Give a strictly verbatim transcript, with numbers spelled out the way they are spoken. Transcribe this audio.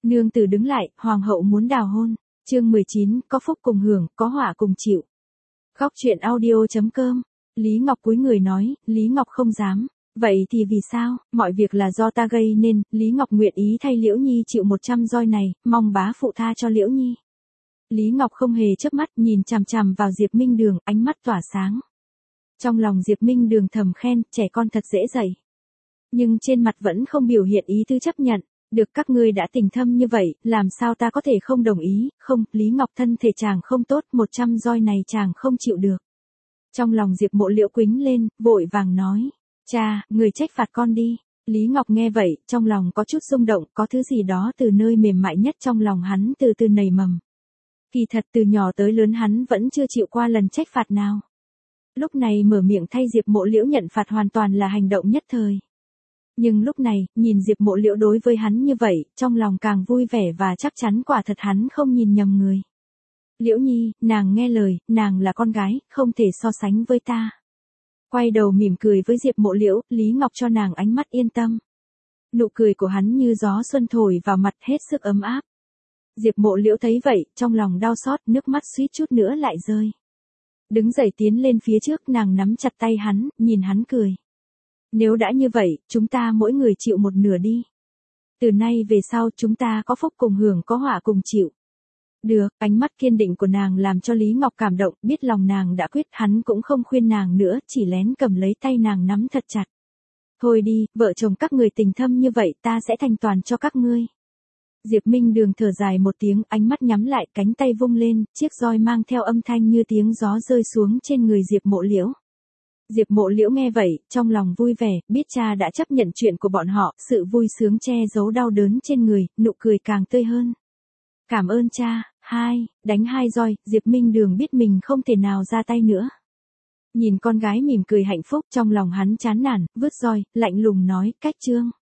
Nương tử đứng lại, hoàng hậu muốn đào hôn. Chương mười chín, có phúc cùng hưởng, có họa cùng chịu. Góc truyện audio.com. Lý Ngọc cúi người nói, Lý Ngọc không dám. Vậy thì vì sao, mọi việc là do ta gây nên, Lý Ngọc nguyện ý thay Liễu Nhi chịu một trăm roi này, mong bá phụ tha cho Liễu Nhi. Lý Ngọc không hề chớp mắt, nhìn chằm chằm vào Diệp Minh Đường, ánh mắt tỏa sáng. Trong lòng Diệp Minh Đường thầm khen, trẻ con thật dễ dạy. Nhưng trên mặt vẫn không biểu hiện ý tư chấp nhận. Được, các ngươi đã tình thâm như vậy, làm sao ta có thể không đồng ý, không, Lý Ngọc thân thể chàng không tốt, một trăm roi này chàng không chịu được. Trong lòng Diệp Mộ Liễu quĩnh lên, vội vàng nói, cha, người trách phạt con đi. Lý Ngọc nghe vậy, trong lòng có chút rung động, có thứ gì đó từ nơi mềm mại nhất trong lòng hắn từ từ nảy mầm. Kỳ thật từ nhỏ tới lớn hắn vẫn chưa chịu qua lần trách phạt nào. Lúc này mở miệng thay Diệp Mộ Liễu nhận phạt hoàn toàn là hành động nhất thời. Nhưng lúc này, nhìn Diệp Mộ Liễu đối với hắn như vậy, trong lòng càng vui vẻ và chắc chắn quả thật hắn không nhìn nhầm người. Liễu Nhi, nàng nghe lời, nàng là con gái, không thể so sánh với ta. Quay đầu mỉm cười với Diệp Mộ Liễu, Lý Ngọc cho nàng ánh mắt yên tâm. Nụ cười của hắn như gió xuân thổi vào mặt hết sức ấm áp. Diệp Mộ Liễu thấy vậy, trong lòng đau xót, nước mắt suýt chút nữa lại rơi. Đứng dậy tiến lên phía trước, nàng nắm chặt tay hắn, nhìn hắn cười. Nếu đã như vậy, chúng ta mỗi người chịu một nửa đi. Từ nay về sau chúng ta có phúc cùng hưởng, có họa cùng chịu. Được, ánh mắt kiên định của nàng làm cho Lý Ngọc cảm động, biết lòng nàng đã quyết, hắn cũng không khuyên nàng nữa, chỉ lén cầm lấy tay nàng nắm thật chặt. Thôi đi, vợ chồng các người tình thâm như vậy, ta sẽ thành toàn cho các ngươi. Diệp Minh Đường thở dài một tiếng, ánh mắt nhắm lại, cánh tay vung lên, chiếc roi mang theo âm thanh như tiếng gió rơi xuống trên người Diệp Mộ Liễu. Diệp Mộ Liễu nghe vậy, trong lòng vui vẻ, biết cha đã chấp nhận chuyện của bọn họ, sự vui sướng che giấu đau đớn trên người, nụ cười càng tươi hơn. Cảm ơn cha, hai, đánh hai roi, Diệp Minh Đường biết mình không thể nào ra tay nữa. Nhìn con gái mỉm cười hạnh phúc, trong lòng hắn chán nản, vứt roi, lạnh lùng nói, cách chương.